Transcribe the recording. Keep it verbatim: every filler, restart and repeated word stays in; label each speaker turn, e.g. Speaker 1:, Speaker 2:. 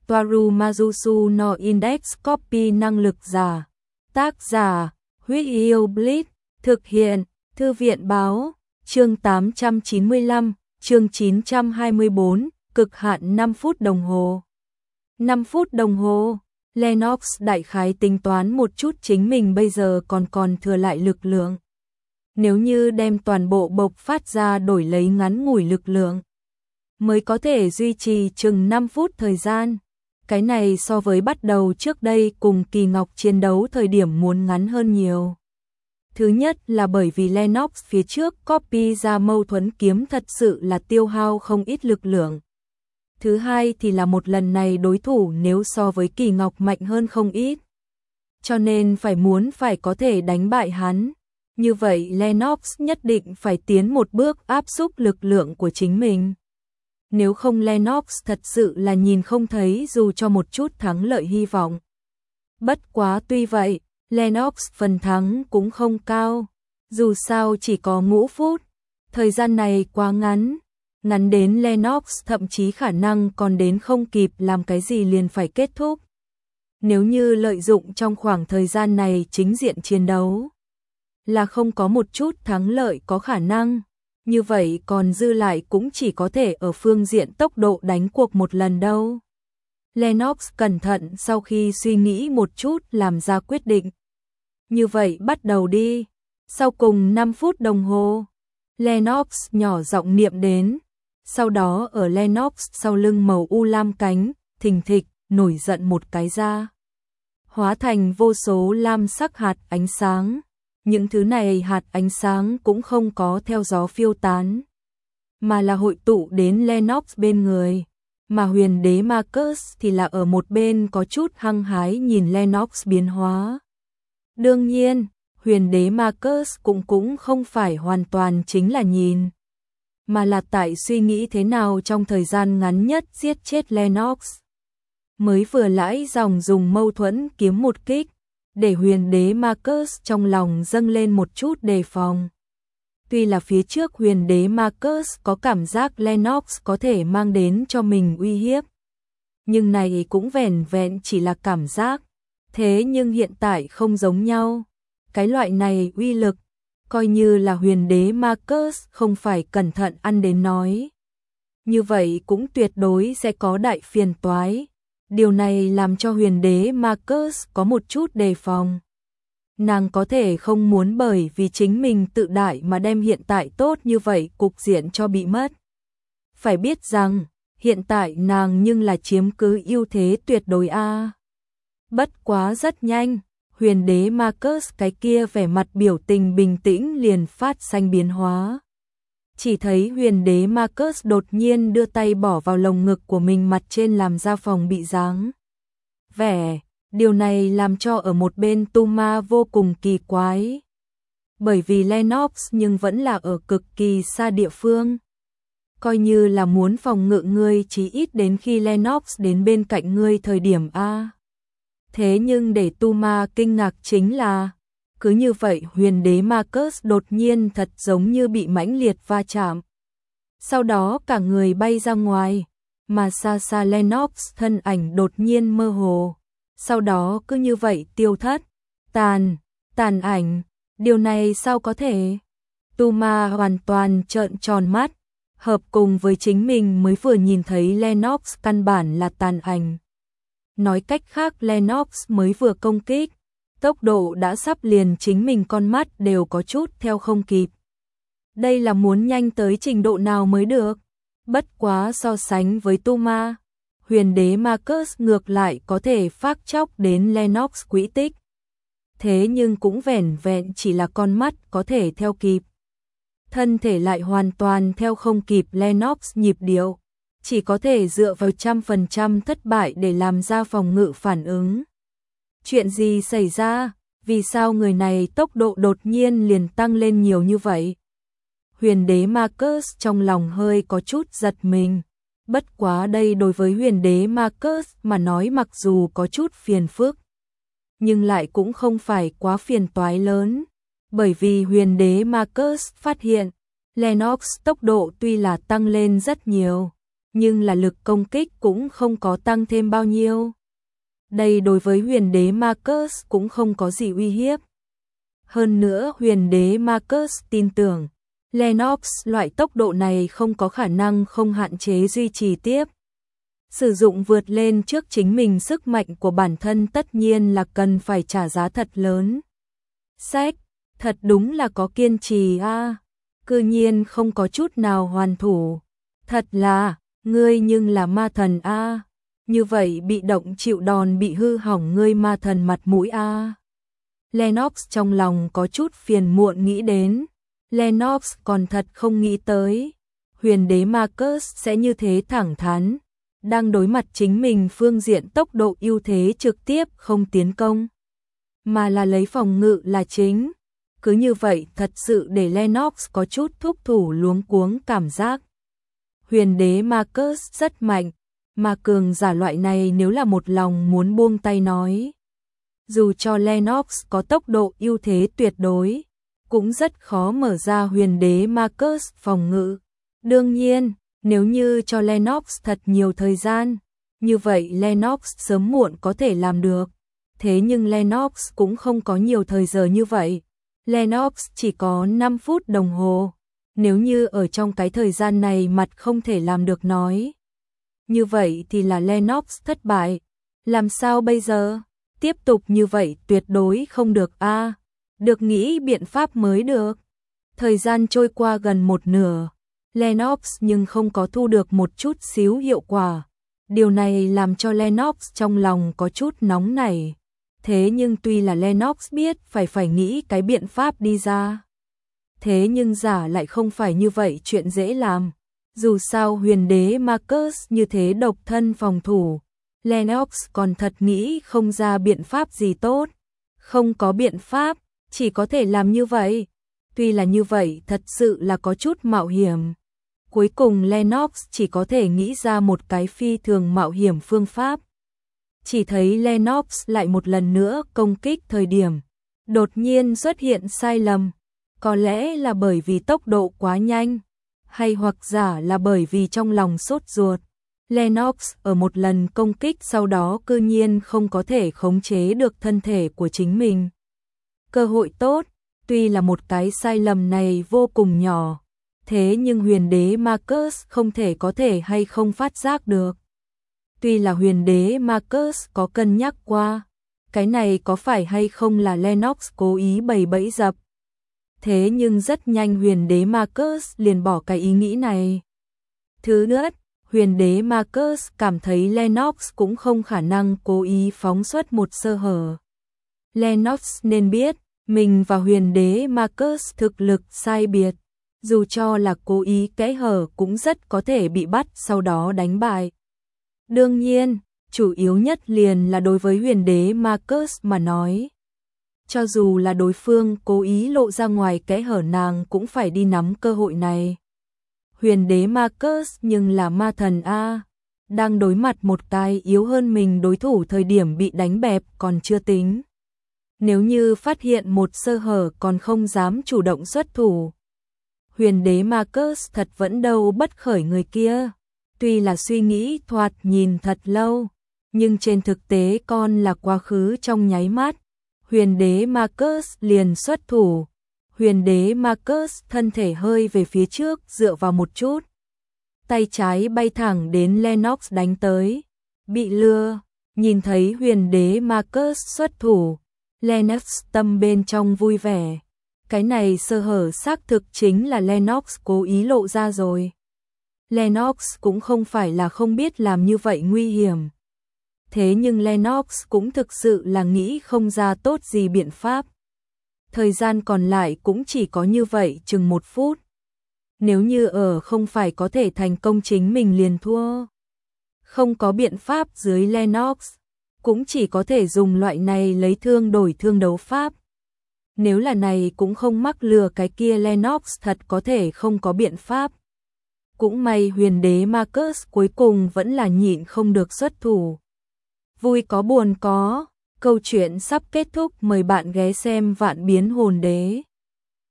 Speaker 1: Toaru Majusu no Index Copy năng lực giả. Tác giả, Huyết Yêu Blitz, thực hiện, Thư viện báo, chương tám trăm chín mươi lăm, chương chín trăm hai mươi tư, cực hạn năm phút đồng hồ. năm phút đồng hồ, Lennox đại khái tính toán một chút chính mình bây giờ còn còn thừa lại lực lượng. Nếu như đem toàn bộ bộc phát ra đổi lấy ngắn ngủi lực lượng, mới có thể duy trì chừng năm phút thời gian. Cái này so với bắt đầu trước đây cùng Kỳ Ngọc chiến đấu thời điểm muốn ngắn hơn nhiều. Thứ nhất là bởi vì Lennox phía trước copy ra mâu thuẫn kiếm thật sự là tiêu hao không ít lực lượng. Thứ hai thì là một lần này đối thủ nếu so với Kỳ Ngọc mạnh hơn không ít. Cho nên phải muốn phải có thể đánh bại hắn. Như vậy Lennox nhất định phải tiến một bước áp xúc lực lượng của chính mình. Nếu không Lennox thật sự là nhìn không thấy dù cho một chút thắng lợi hy vọng. Bất quá tuy vậy, Lennox phần thắng cũng không cao. Dù sao chỉ có ngũ phút. Thời gian này quá ngắn. Ngắn đến Lennox thậm chí khả năng còn đến không kịp làm cái gì liền phải kết thúc. Nếu như lợi dụng trong khoảng thời gian này chính diện chiến đấu, là không có một chút thắng lợi có khả năng. Như vậy còn dư lại cũng chỉ có thể ở phương diện tốc độ đánh cuộc một lần đâu. Lennox cẩn thận sau khi suy nghĩ một chút làm ra quyết định. Như vậy bắt đầu đi. Sau cùng năm phút đồng hồ, Lennox nhỏ giọng niệm đến. Sau đó ở Lennox sau lưng màu u lam cánh, thình thịch, nổi giận một cái ra. Hóa thành vô số lam sắc hạt ánh sáng. Những thứ này hạt ánh sáng cũng không có theo gió phiêu tán, mà là hội tụ đến Lennox bên người. Mà huyền đế Marcus thì là ở một bên có chút hăng hái nhìn Lennox biến hóa. Đương nhiên, huyền đế Marcus cũng cũng không phải hoàn toàn chính là nhìn, mà là tại suy nghĩ thế nào trong thời gian ngắn nhất giết chết Lennox. Mới vừa lãi dòng dùng mâu thuẫn kiếm một kích, để huyền đế Marcus trong lòng dâng lên một chút đề phòng. Tuy là phía trước huyền đế Marcus có cảm giác Lennox có thể mang đến cho mình uy hiếp, nhưng này cũng vẻn vẹn chỉ là cảm giác. Thế nhưng hiện tại không giống nhau. Cái loại này uy lực, coi như là huyền đế Marcus không phải cẩn thận ăn đến nói, như vậy cũng tuyệt đối sẽ có đại phiền toái. Điều này làm cho huyền đế Marcus có một chút đề phòng. Nàng có thể không muốn bởi vì chính mình tự đại mà đem hiện tại tốt như vậy cục diện cho bị mất. Phải biết rằng, hiện tại nàng nhưng là chiếm cứ ưu thế tuyệt đối a. Bất quá rất nhanh, huyền đế Marcus cái kia vẻ mặt biểu tình bình tĩnh liền phát sinh biến hóa. Chỉ thấy huyền đế Marcus đột nhiên đưa tay bỏ vào lồng ngực của mình mặt trên làm ra phòng bị dáng vẻ. Điều này làm cho ở một bên Tuma vô cùng kỳ quái. Bởi vì Lennox nhưng vẫn là ở cực kỳ xa địa phương. Coi như là muốn phòng ngự ngươi chí ít đến khi Lennox đến bên cạnh ngươi thời điểm A. Thế nhưng để Tuma kinh ngạc chính là, cứ như vậy huyền đế Marcus đột nhiên thật giống như bị mãnh liệt va chạm. Sau đó cả người bay ra ngoài, mà xa xa Lennox thân ảnh đột nhiên mơ hồ. Sau đó cứ như vậy tiêu thất, tàn, tàn ảnh, điều này sao có thể? Tuma hoàn toàn trợn tròn mắt, hợp cùng với chính mình mới vừa nhìn thấy Lennox căn bản là tàn ảnh. Nói cách khác Lennox mới vừa công kích, tốc độ đã sắp liền chính mình con mắt đều có chút theo không kịp. Đây là muốn nhanh tới trình độ nào mới được? Bất quá so sánh với Tuma, huyền đế Marcus ngược lại có thể phác chóc đến Lennox quỹ tích. Thế nhưng cũng vẻn vẹn chỉ là con mắt có thể theo kịp. Thân thể lại hoàn toàn theo không kịp Lennox nhịp điệu, chỉ có thể dựa vào trăm phần trăm thất bại để làm ra phòng ngự phản ứng. Chuyện gì xảy ra? Vì sao người này tốc độ đột nhiên liền tăng lên nhiều như vậy? Huyền đế Marcus trong lòng hơi có chút giật mình. Bất quá đây đối với huyền đế Marcus mà nói mặc dù có chút phiền phức, nhưng lại cũng không phải quá phiền toái lớn. Bởi vì huyền đế Marcus phát hiện, Lennox tốc độ tuy là tăng lên rất nhiều, nhưng là lực công kích cũng không có tăng thêm bao nhiêu. Đây đối với huyền đế Marcus cũng không có gì uy hiếp. Hơn nữa huyền đế Marcus tin tưởng, Lennox loại tốc độ này không có khả năng không hạn chế duy trì tiếp. Sử dụng vượt lên trước chính mình sức mạnh của bản thân tất nhiên là cần phải trả giá thật lớn. Sách, thật đúng là có kiên trì a, à. Cư nhiên không có chút nào hoàn thủ. Thật là, ngươi nhưng là ma thần a. À. Như vậy bị động chịu đòn bị hư hỏng ngươi ma thần mặt mũi a. À. Lennox trong lòng có chút phiền muộn nghĩ đến. Lennox còn thật không nghĩ tới. Huyền đế Marcus sẽ như thế thẳng thắn. Đang đối mặt chính mình phương diện tốc độ ưu thế trực tiếp không tiến công. Mà là lấy phòng ngự là chính. Cứ như vậy thật sự để Lennox có chút thúc thủ luống cuống cảm giác. Huyền đế Marcus rất mạnh. Mà cường giả loại này nếu là một lòng muốn buông tay nói. Dù cho Lennox có tốc độ ưu thế tuyệt đối, cũng rất khó mở ra huyền đế Marcus phòng ngự. Đương nhiên, nếu như cho Lennox thật nhiều thời gian, như vậy Lennox sớm muộn có thể làm được. Thế nhưng Lennox cũng không có nhiều thời giờ như vậy. Lennox chỉ có năm phút đồng hồ. Nếu như ở trong cái thời gian này mặt không thể làm được nói. Như vậy thì là Lennox thất bại. Làm sao bây giờ? Tiếp tục như vậy tuyệt đối không được a. À, được nghĩ biện pháp mới được. Thời gian trôi qua gần một nửa. Lennox nhưng không có thu được một chút xíu hiệu quả. Điều này làm cho Lennox trong lòng có chút nóng nảy. Thế nhưng tuy là Lennox biết phải phải nghĩ cái biện pháp đi ra. Thế nhưng giả lại không phải như vậy chuyện dễ làm. Dù sao huyền đế Marcus như thế độc thân phòng thủ. Lennox còn thật nghĩ không ra biện pháp gì tốt. Không có biện pháp, chỉ có thể làm như vậy. Tuy là như vậy thật sự là có chút mạo hiểm. Cuối cùng Lennox chỉ có thể nghĩ ra một cái phi thường mạo hiểm phương pháp. Chỉ thấy Lennox lại một lần nữa công kích thời điểm. Đột nhiên xuất hiện sai lầm. Có lẽ là bởi vì tốc độ quá nhanh. Hay hoặc giả là bởi vì trong lòng sốt ruột. Lennox ở một lần công kích sau đó cư nhiên không có thể khống chế được thân thể của chính mình. Cơ hội tốt, tuy là một cái sai lầm này vô cùng nhỏ. Thế nhưng huyền đế Marcus không thể có thể hay không phát giác được. Tuy là huyền đế Marcus có cân nhắc qua, cái này có phải hay không là Lennox cố ý bày bẫy dập. Thế nhưng rất nhanh huyền đế Marcus liền bỏ cái ý nghĩ này. Thứ nữa, huyền đế Marcus cảm thấy Lennox cũng không khả năng cố ý phóng xuất một sơ hở. Lennox nên biết, mình và huyền đế Marcus thực lực sai biệt. Dù cho là cố ý kẽ hở cũng rất có thể bị bắt sau đó đánh bại. Đương nhiên, chủ yếu nhất liền là đối với huyền đế Marcus mà nói. Cho dù là đối phương cố ý lộ ra ngoài kẽ hở nàng cũng phải đi nắm cơ hội này. Huyền đế Marcus nhưng là ma thần A. Đang đối mặt một cái yếu hơn mình đối thủ thời điểm bị đánh bẹp còn chưa tính. Nếu như phát hiện một sơ hở còn không dám chủ động xuất thủ. Huyền đế Marcus thật vẫn đâu bất khởi người kia. Tuy là suy nghĩ thoạt nhìn thật lâu, nhưng trên thực tế con là quá khứ trong nháy mắt. Huyền đế Marcus liền xuất thủ. Huyền đế Marcus thân thể hơi về phía trước dựa vào một chút. Tay trái bay thẳng đến Lennox đánh tới. Bị lừa, nhìn thấy huyền đế Marcus xuất thủ. Lennox tâm bên trong vui vẻ. Cái này sơ hở xác thực chính là Lennox cố ý lộ ra rồi. Lennox cũng không phải là không biết làm như vậy nguy hiểm. Thế nhưng Lennox cũng thực sự là nghĩ không ra tốt gì biện pháp. Thời gian còn lại cũng chỉ có như vậy chừng một phút. Nếu như ở không phải có thể thành công chính mình liền thua. Không có biện pháp dưới Lennox, cũng chỉ có thể dùng loại này lấy thương đổi thương đấu pháp. Nếu là này cũng không mắc lừa cái kia Lennox thật có thể không có biện pháp. Cũng may huyền đế Marcus cuối cùng vẫn là nhịn không được xuất thủ. Vui có buồn có, câu chuyện sắp kết thúc, mời bạn ghé xem Vạn Biến Hồn Đế.